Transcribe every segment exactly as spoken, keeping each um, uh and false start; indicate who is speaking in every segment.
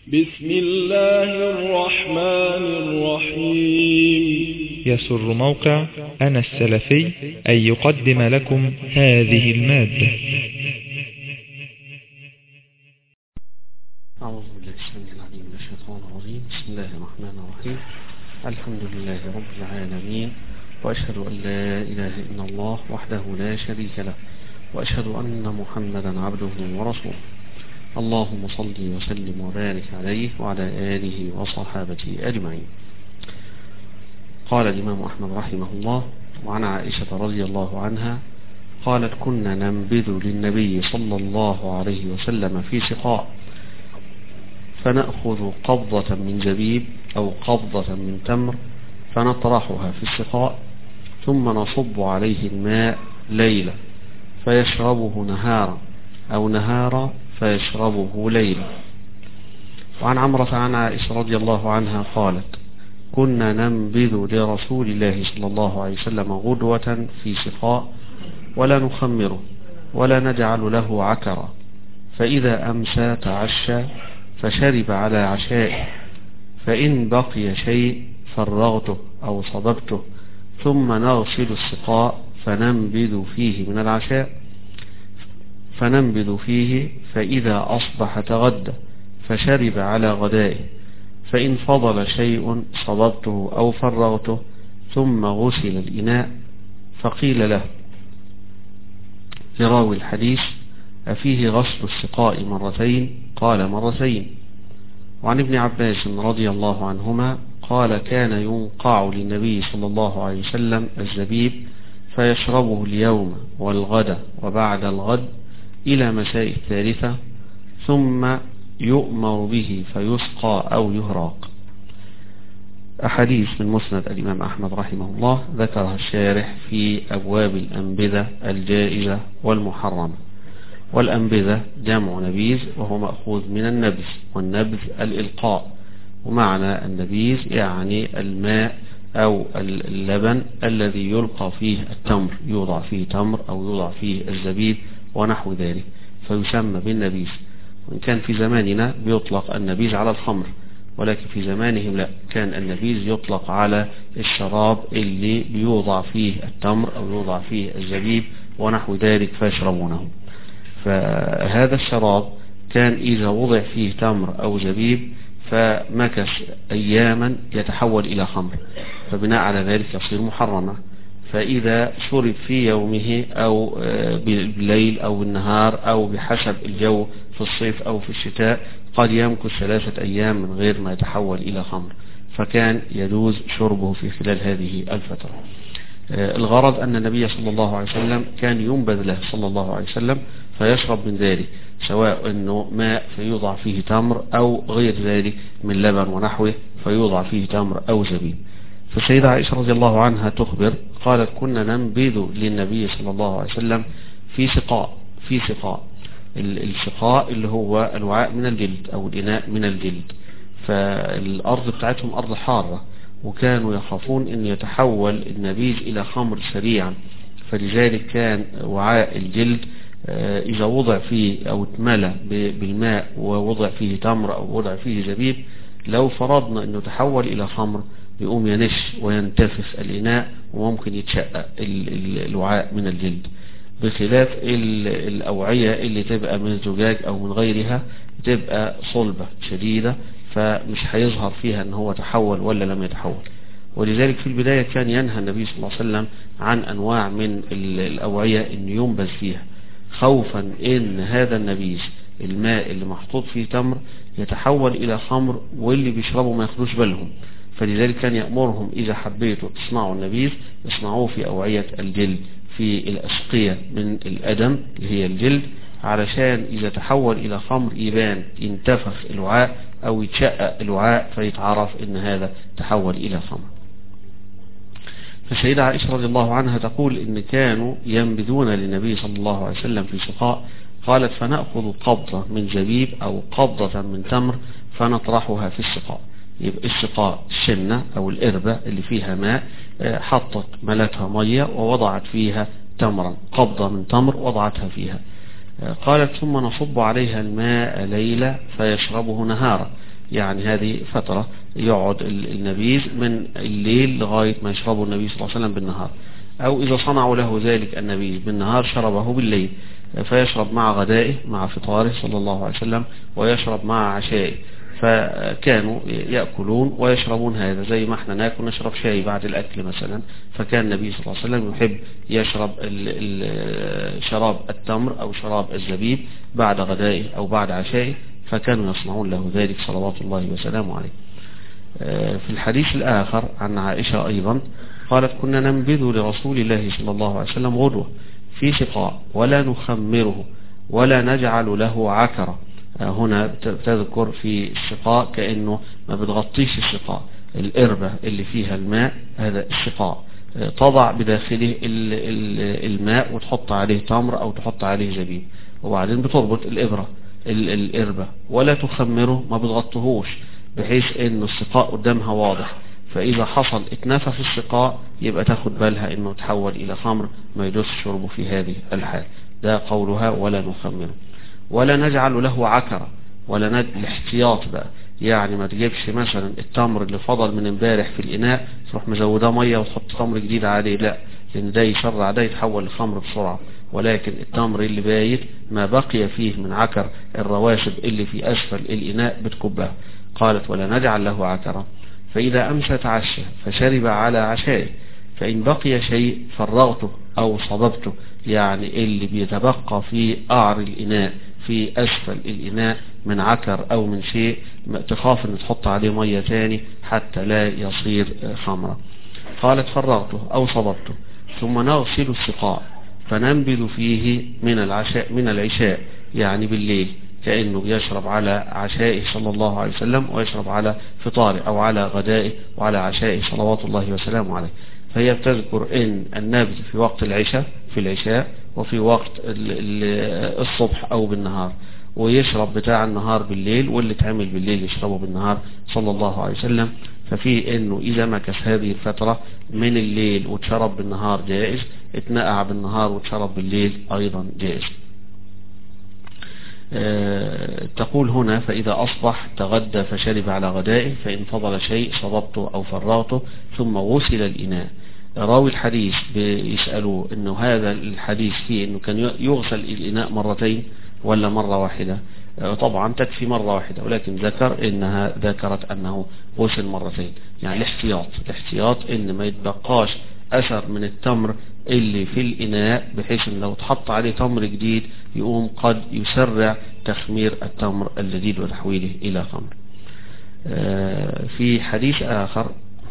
Speaker 1: بسم الله الرحمن الرحيم.
Speaker 2: يسر موقع أنا السلفي أن يقدم لكم هذه المادة.
Speaker 3: أعوذ بالله السميع العليم من الشيطان الرجيم. بسم الله الرحمن الرحيم. الحمد لله رب العالمين، وأشهد أن لا إله إلا الله وحده لا شريك له، وأشهد أن محمدا عبده ورسوله. اللهم صل وسلم وبارك عليه وعلى آله وصحابته أجمعين. قال الإمام أحمد رحمه الله: وعن عائشة رضي الله عنها قالت: كنا ننبذ للنبي صلى الله عليه وسلم في سقاء، فنأخذ قبضة من زبيب أو قبضة من تمر فنطرحها في السقاء، ثم نصب عليه الماء ليلة فيشربه نهارا، أو نهارا فيشربه ليلا. وعن عمرة عن عائشة رضي الله عنها قالت: كنا ننبذ لرسول الله صلى الله عليه وسلم غدوة في سقاء، ولا نخمره ولا نجعل له عكرا، فإذا أمسى تعشى فشرب على عشائه، فإن بقي شيء فرغته أو صببته، ثم نغسل السقاء فننبذ فيه من العشاء فننبذ فيه، فإذا أصبح تغدى فشرب على غدائه، فإن فضل شيء صببته أو فرغته، ثم غسل الإناء. فقيل له لراوي الحديث: أفيه غسل السقاء مرتين؟ قال: مرتين. وعن ابن عباس رضي الله عنهما قال: كان ينقع للنبي صلى الله عليه وسلم الزبيب فيشربه اليوم والغد وبعد الغد إلى مساء الثالثة، ثم يؤمر به فيسقى أو يهراق. أحاديث من مسند الإمام أحمد رحمه الله ذكرها الشارح في أبواب الأنبذة الجائزة والمحرمة. والأنبذة جمع نبيذ، وهو مأخوذ من النبذ، والنبذ الإلقاء، ومعنى النبيذ يعني الماء أو اللبن الذي يلقى فيه التمر، يوضع فيه تمر أو يوضع فيه الزبيب ونحو ذلك، فيسمى بالنبيذ. وإن كان في زماننا بيطلق النبيذ على الخمر، ولكن في زمانهم لا، كان النبيذ يطلق على الشراب اللي بيوضع فيه التمر أو يوضع فيه الزبيب ونحو ذلك فيشربونه. فهذا الشراب كان إذا وضع فيه تمر أو زبيب فمكث أياما يتحول إلى خمر، فبناء على ذلك يصير محرما. فإذا شرب في يومه أو بالليل أو بالنهار أو بحسب الجو في الصيف أو في الشتاء قد يمكث ثلاثة أيام من غير ما يتحول إلى خمر، فكان يجوز شربه في خلال هذه الفترة. الغرض أن النبي صلى الله عليه وسلم كان ينبذ له صلى الله عليه وسلم فيشرب من ذلك، سواء أنه ماء فيوضع فيه تمر أو غير ذلك من لبن ونحوه فيوضع فيه تمر أو زبيب. فالسيدة عائشة رضي الله عنها تخبر قالت: كنا ننبذ للنبي صلى الله عليه وسلم في سقاء في سقاء السقاء اللي هو الوعاء من الجلد أو الإناء من الجلد. فالأرض بتاعتهم أرض حارة، وكانوا يخافون أن يتحول النبيذ إلى خمر سريعا، فلذلك كان وعاء الجلد إذا وضع فيه أو اتملى بالماء ووضع فيه تمر أو وضع فيه زبيب، لو فرضنا أنه تحول إلى خمر يقوم ينش وينتفخ الإناء وممكن يتشقق الوعاء من الجلد، بخلاف الأوعية اللي تبقى من زجاج أو من غيرها تبقى صلبة شديدة، فمش هيظهر فيها أن هو تحول ولا لم يتحول. ولذلك في البداية كان ينهى النبي صلى الله عليه وسلم عن أنواع من الأوعية أن ينبذ فيها، خوفا أن هذا النبيذ الماء اللي محطوط فيه تمر يتحول إلى خمر واللي بيشربوا ما ياخدوش بالهم. فلذلك كان يأمرهم: إذا حبيتوا تصنعوا النبيذ اصنعوه في أوعية الجلد، في الأسقية من الأدم اللي هي الجلد، علشان إذا تحول إلى خمر يبان ينتفخ الوعاء أو يتشقق الوعاء فيتعرف أن هذا تحول إلى خمر. فالسيدة عائشة رضي الله عنها تقول إن كانوا ينبذون للنبي صلى الله عليه وسلم في سقاء. قالت: فنأخذ قبضة من زبيب أو قبضة من تمر فنطرحها في السقاء. يبقى السقاء الشنة أو الإربة اللي فيها ماء، حطت ملتها مية ووضعت فيها تمرا، قبضة من تمر وضعتها فيها، قالت ثم نصب عليها الماء ليلة فيشربه نهارا، يعني هذه فترة يقعد النبيذ من الليل لغاية ما يشربه النبي صلى الله عليه وسلم بالنهار، أو إذا صنعوا له ذلك النبيذ بالنهار شربه بالليل، فيشرب مع غدائه مع فطاره صلى الله عليه وسلم، ويشرب مع عشائه. فكانوا يأكلون ويشربون هذا زي ما احنا ناكل نشرب شاي بعد الأكل مثلا، فكان النبي صلى الله عليه وسلم يحب يشرب شراب التمر أو شراب الزبيب بعد غدائه أو بعد عشائه، فكانوا يصنعون له ذلك صلوات الله وسلامه عليه. في الحديث الآخر عن عائشة أيضا قالت كنا ننبذ لرسول الله صلى الله عليه وسلم غدوة في سقاء ولا نخمره ولا نجعل له عكرة. هنا تذكر في السقاء كأنه ما بتغطيش السقاء، الإربة اللي فيها الماء هذا السقاء، تضع بداخله الماء وتحط عليه تمر أو تحط عليه زبيب، وبعدين بتربط الإبرة الإربة ولا تخمره، ما بتغطهوش بحيث انه السقاء قدامها واضح، فإذا حصل اتنفى في السقاء يبقى تاخد بالها انه تحول الى خمر ما يجوز شربه في هذه الحال. ده قولها ولا نخمره. ولا نجعل له عكرة، ولا نجعل الاحتياط بقى، يعني ما تجيبش مثلا التمر اللي فضل من امبارح في الإناء تروح مزوداه مية وتحط تمر جديد عليه، لا، لان ده يسرع ده يتحول لخمر بسرعة. ولكن التمر اللي بايت ما بقي فيه من عكر الرواسب اللي في أسفل الإناء بتكبها. قالت ولا نجعل له عكرة، فإذا أمسى تعشى فشرب على عشائه، فإن بقي شيء فرغته أو صببته، يعني اللي بيتبقى في قعر الإناء في أسفل الإناء من عكر أو من شيء تخاف أن تحط عليه مية تاني حتى لا يصير خمرة. قالت فرغته أو صببته ثم نغسل السقاء فننبذ فيه من العشاء من العشاء، يعني بالليل، كأنه بيشرب على عشائه صلى الله عليه وسلم ويشرب على فطاره أو على غدائه وعلى عشائه صلوات الله وسلامه عليه. فهي بتذكر ان النبذ في وقت العشاء في العشاء وفي وقت الصبح أو بالنهار، ويشرب بتاع النهار بالليل، واللي تعمل بالليل يشربه بالنهار صلى الله عليه وسلم. ففي انه اذا مكث هذه الفترة من الليل وتشرب بالنهار جائز، اتنقع بالنهار وتشرب بالليل ايضا جائز. أه تقول هنا فإذا أصبح تغدى فشرب على غدائه، فإن فضل شيء صببته أو فرغته ثم غسل الإناء. راوي الحديث بيسألوا انه هذا الحديث فيه انه كان يغسل الإناء مرتين ولا مرة واحدة؟ طبعا تكفي مرة واحدة، ولكن ذكر انها ذكرت انه غسل مرتين، يعني الاحتياط الاحتياط ان ما يتبقاش اثر من التمر اللي في الإناء، بحيث ان لو تحط عليه تمر جديد يقوم قد يسرع تخمير التمر الجديد وتحويله الى خمر. في حديث آخر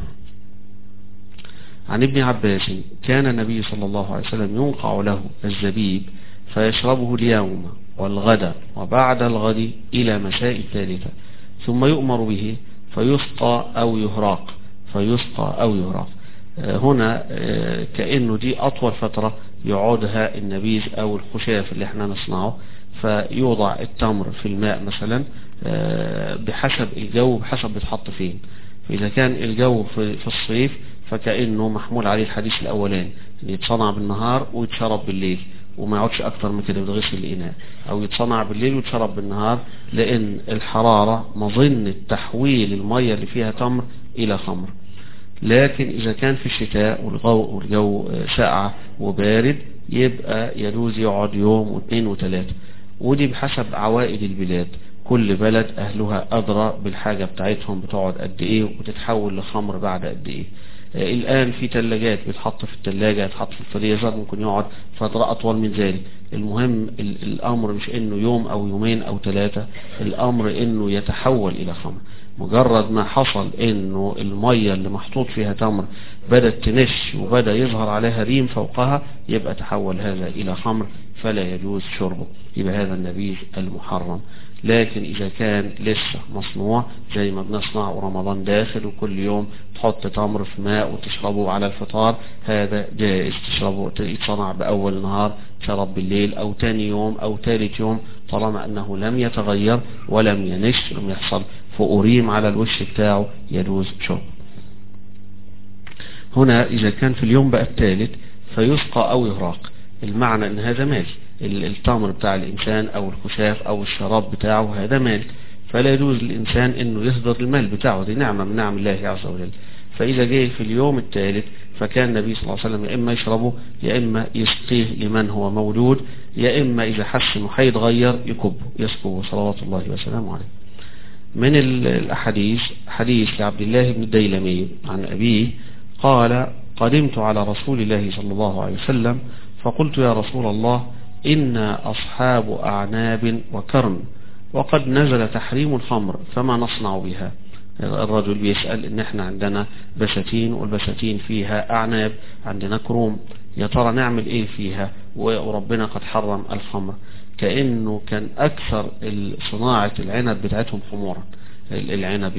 Speaker 3: عن ابن عباس كان النبي صلى الله عليه وسلم ينقع له الزبيب فيشربه اليوم والغد وبعد الغد إلى مساء الثالثة، ثم يؤمر به فيسقى أو يهراق فيسقى أو يهراق. هنا كأنه دي أطول فترة يعودها النبيذ أو الخشاف اللي احنا نصنعه، فيوضع التمر في الماء مثلا بحسب الجو بحسب بتحط فين. فإذا كان الجو في الصيف فكأنه محمول عليه الحديث الأولاني، يتصنع بالنهار ويتشرب بالليل وما يقعدش أكتر من كده بتغسل الإناء، أو يتصنع بالليل ويتشرب بالنهار، لأن الحرارة مظنة تحويل المية اللي فيها تمر إلى خمر. لكن إذا كان في الشتاء والجو, والجو ساقع وبارد يبقى يجوز يقعد يوم واثنين وثلاثة، ودي بحسب عوائد البلاد، كل بلد أهلها أدرى بالحاجة بتاعتهم بتقعد قد إيه وتتحول لخمر بعد قد إيه. الآن في ثلاجات بتحط في الثلاجة تحط في الفريزر ممكن يقعد فترة أطول من ذلك. المهم الأمر مش إنه يوم أو يومين أو ثلاثة، الأمر إنه يتحول إلى خمر. مجرد ما حصل إنه المية اللي محطوط فيها تمر بدأت تنش وبدأ يظهر عليها ريم فوقها يبقى تحول هذا إلى خمر فلا يجوز شربه، يبقى هذا النبيذ المحرم. لكن إذا كان لسه مصنوع زي ما بنصنع ورمضان داخل وكل يوم تحط تمر في ماء وتشربه على الفطار، هذا جائز تشربه، يتصنع بأول نهار تشرب بالليل أو تاني يوم أو ثالث يوم، طالما أنه لم يتغير ولم ينش لم يحصل فأريم على الوش بتاعه يجوز شرب. هنا إذا كان في اليوم بقى الثالث فيسقى أو يهراق، المعنى أن هذا مال، التمر بتاع الإنسان أو الخشاف أو الشراب بتاعه هذا مال، فلا يجوز للإنسان أنه يهدر المال بتاعه، دي نعمة من نعم الله عز وجل. فإذا جاء في اليوم الثالث فكان النبي صلى الله عليه وسلم يا إما يشربه يا إما يسقيه لمن هو مولود، يا إما إذا حس إنه هيتغير يكبه يسقوه صلوات الله وسلامه عليه. من الأحاديث حديث لعبد الله بن الديلمي عن أبيه قال: قدمت على رسول الله صلى الله عليه وسلم فقلت: يا رسول الله، إنا أصحاب أعناب وكرم وقد نزل تحريم الخمر فما نصنع بها؟ الرجل بيسأل إن احنا عندنا بساتين والبساتين فيها أعناب، عندنا كروم، يا ترى نعمل ايه فيها؟ وربنا قد حرم الخمر. كأنه كان أكثر صناعة العنب بتاعتهم خمورا، العنب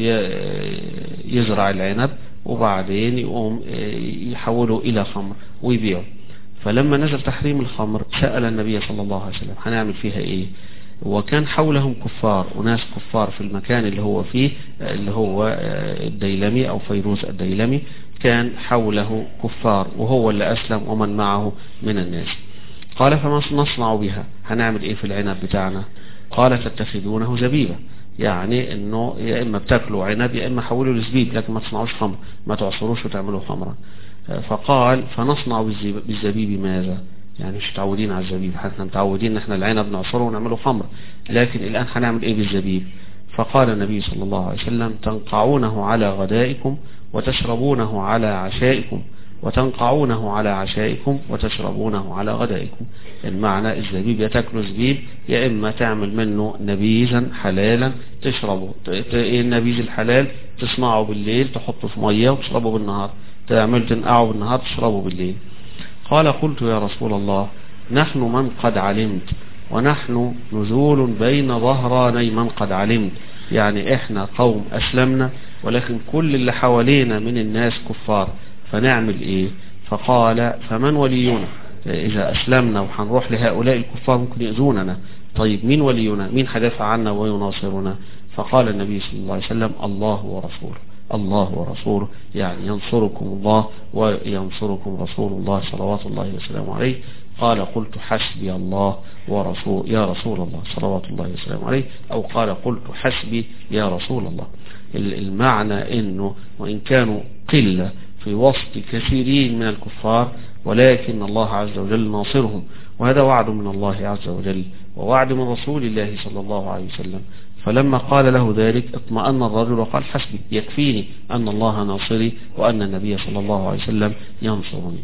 Speaker 3: يزرع العنب وبعدين يقوم يحوله إلى خمر ويبيعه. فلما نزل تحريم الخمر سأل النبي صلى الله عليه وسلم هنعمل فيها ايه؟ وكان حولهم كفار وناس كفار في المكان اللي هو فيه، اللي هو الديلمي أو فيروز الديلمي، كان حوله كفار وهو اللي أسلم ومن معه من الناس. قال: فما نصنع بها؟ هنعمل ايه في العنب بتاعنا؟ قال: تتخذونه زبيبة، يعني انه يا اما بتاكلوا عنب يا اما حولوا لزبيب، لكن ما تصنعوش خمر، ما تعصروش وتعملوا خمرا. فقال: فنصنع بالزبيب ماذا؟ يعني مش متعودين على الزبيب، احنا متعودين ان احنا العنب نعصره ونعمله خمر، لكن الان هنعمل ايه بالزبيب؟ فقال النبي صلى الله عليه وسلم: تنقعونه على غدائكم وتشربونه على عشائكم، وتنقعونه على عشائكم وتشربونه على غدائكم. المعنى الزبيب يا تاكله زبيب يا اما تعمل منه نبيذا حلالا تشربه. ايه النبيذ الحلال؟ تصنعه بالليل تحطه في ميه وتشربه بالنهار، تعمل تنقعه بالنهار تشربه بالليل. قال: قلت: يا رسول الله، نحن من قد علمت، ونحن نزول بين ظهراني من قد علمت، يعني احنا قوم اسلمنا ولكن كل اللي حوالينا من الناس كفار، فنعمل ايه؟ فقال: فمن ولينا؟ اذا اسلمنا وحنروح لهؤلاء الكفار ممكن يؤذوننا، طيب مين ولينا؟ مين هيدافع عنا ويناصرنا؟ فقال النبي صلى الله عليه وسلم: الله ورسوله. الله ورسوله يعني ينصركم الله وينصركم رسول الله صلوات الله وسلامه عليه. قال: قلت: حسبي الله ورسول يا رسول الله صلوات الله وسلامه عليه، أو قال: قلت: حسبي يا رسول الله. المعنى انه وإن كانوا قلة في وسط كثيرين من الكفار ولكن الله عز وجل ناصرهم، وهذا وعد من الله عز وجل ووعد من رسول الله صلى الله عليه وسلم. فلما قال له ذلك اطمأن الرجل وقال: حسبي، يكفيني أن الله ناصري وأن النبي صلى الله عليه وسلم ينصرني.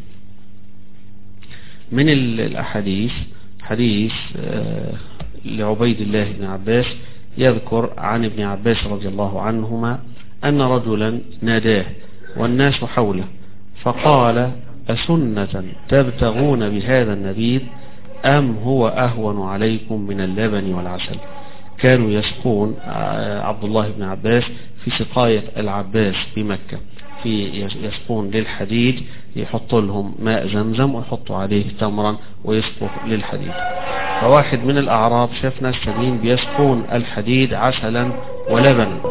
Speaker 3: من الأحاديث حديث لعبيد الله بن عباس يذكر عن ابن عباس رضي الله عنهما أن رجلا ناداه والناس حوله فقال: أسنة تبتغون بهذا النبيذ أم هو أهون عليكم من اللبن والعسل؟ كانوا يسقون عبد الله بن عباس في سقاية العباس بمكة، في يسقون للحديد، يحط لهم ماء زمزم ويحطوا عليه تمرا ويسقوا للحديد. فواحد من الأعراب شاف ناس تانيين بيسقون الحديد عسلا ولبنا،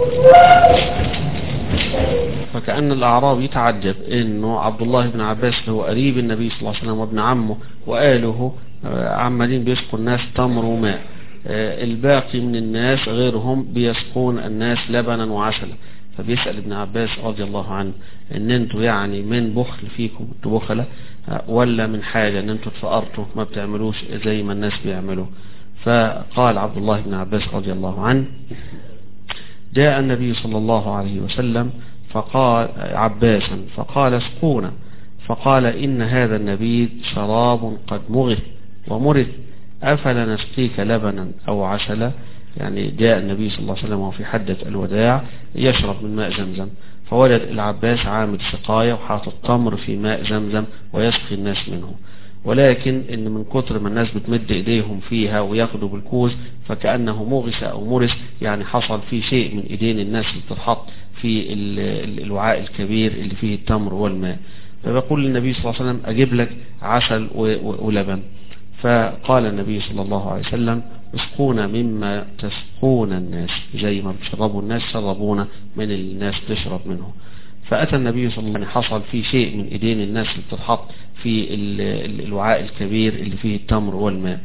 Speaker 3: فكأن الأعراب يتعجب إنه عبد الله بن عباس هو قريب النبي صلى الله عليه وسلم وابن عمه وقاله عمالين بيسقوا الناس تمر وماء، الباقي من الناس غيرهم بيسقون الناس لبنا وعسلا. فبيسأل ابن عباس رضي الله عنه ان انتوا يعني من بخل فيكم انتوا بخلة ولا من حاجة ان انتوا اتفقرتوا ما بتعملوش زي ما الناس بيعملوا؟ فقال عبد الله بن عباس رضي الله عنه: جاء النبي صلى الله عليه وسلم فقال عباسا فقال: اسقونا. فقال: إن هذا النبيذ شراب قد مغث ومرث، أفلا نسقيك لبنا أو عسلا؟ يعني جاء النبي صلى الله عليه وسلم وفي حدة الوداع يشرب من ماء زمزم، فوجد العباس عامل سقاية وحاطط تمر في ماء زمزم ويسقي الناس منه، ولكن ان من كتر ما الناس بتمد ايديهم فيها وياخدوا بالكوز فكأنه مغث او مرث، يعني حصل فيه شيء من ايدين الناس اللي بتتحط في الوعاء الكبير اللي فيه التمر والماء. فبيقول للنبي صلى الله عليه وسلم: اجيب لك عسل ولبن. فقال النبي صلى الله عليه وسلم: اسقونا مما تسقون الناس، زي ما بتشربوا الناس شربونا من الناس تشرب منه. فأتى النبي صلى الله عليه وسلم حصل فيه شيء من ايدين الناس اللي بتتحط في الوعاء الكبير اللي فيه التمر والماء،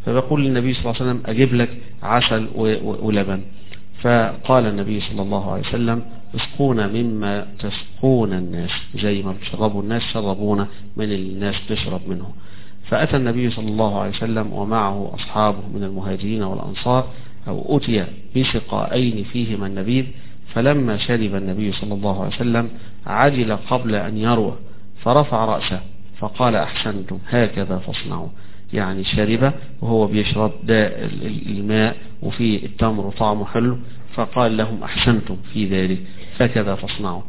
Speaker 3: فبقول للنبي صلى الله عليه وسلم أجيب لك عسل ولبن. فقال النبي صلى الله عليه وسلم اسقونا مما تسقون الناس، زي ما بتشربوا الناس شربونا من الناس تشرب منه. فأتى النبي صلى الله عليه وسلم ومعه أصحابه من المهاجرين والأنصار، أو أتي بسقائين فيهما النبيذ، فلما شرب النبي صلى الله عليه وسلم عجل قبل أن يروى فرفع رأسه فقال أحسنتم هكذا فاصنعوا. يعني شرب وهو بيشرب ده الماء وفي التمر طعمه حلو، فقال لهم أحسنتم في ذلك فكذا فاصنعوا.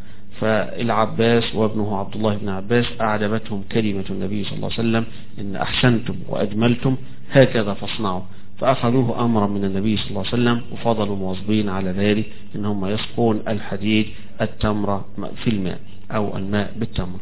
Speaker 3: فالعباس وابنه عبد الله بن عباس أعجبتهم كلمة النبي صلى الله عليه وسلم إن أحسنتم وأجملتم هكذا فاصنعوا، فأخذوه أمرا من النبي صلى الله عليه وسلم وفضلوا مواظبين على ذلك إنهم يسقون الحديد التمر في الماء أو الماء بالتمر.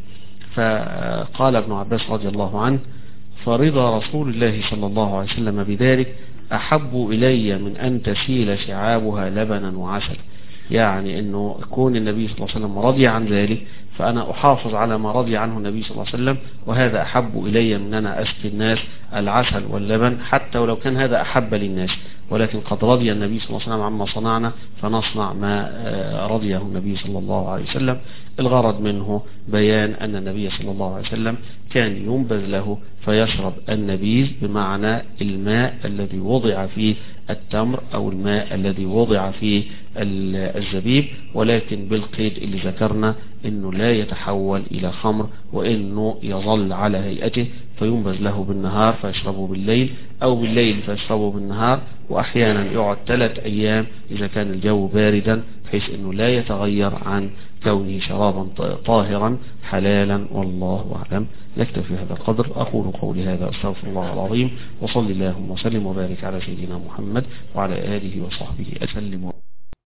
Speaker 3: فقال ابن عباس رضي الله عنه فرضى رسول الله صلى الله عليه وسلم بذلك أحب إلي من أن تسيل شعابها لبنا وعسل. يعني أنه يكون النبي صلى الله عليه وسلم رضي عن ذلك، فأنا أحافظ على ما رضي عنه النبي صلى الله عليه وسلم، وهذا أحب إلي من أن أسقي الناس العسل واللبن، حتى ولو كان هذا أحب للناس، ولكن قد رضي النبي صلى الله عليه وسلم عما صنعنا فنصنع ما رضيه النبي صلى الله عليه وسلم. الغرض منه بيان أن النبي صلى الله عليه وسلم كان ينبذ له فيشرب النبيذ، بمعنى الماء الذي وضع فيه التمر أو الماء الذي وضع فيه الزبيب، ولكن بالقيد اللي ذكرنا إنه لا يتحول إلى خمر، وإنه يظل على هيئته، فينبذ له بالنهار فيشربه بالليل، أو بالليل فيشربه بالنهار، وأحيانا يقعد ثلاث أيام إذا كان الجو باردا بحيث أنه لا يتغير عن كونه شرابا طاهرا حلالا. والله أعلم. نكتفي هذا القدر. أقول قولي هذا أستغفر الله العظيم، وصلي اللهم وسلم وبارك على سيدنا محمد وعلى آله وصحبه أسلم.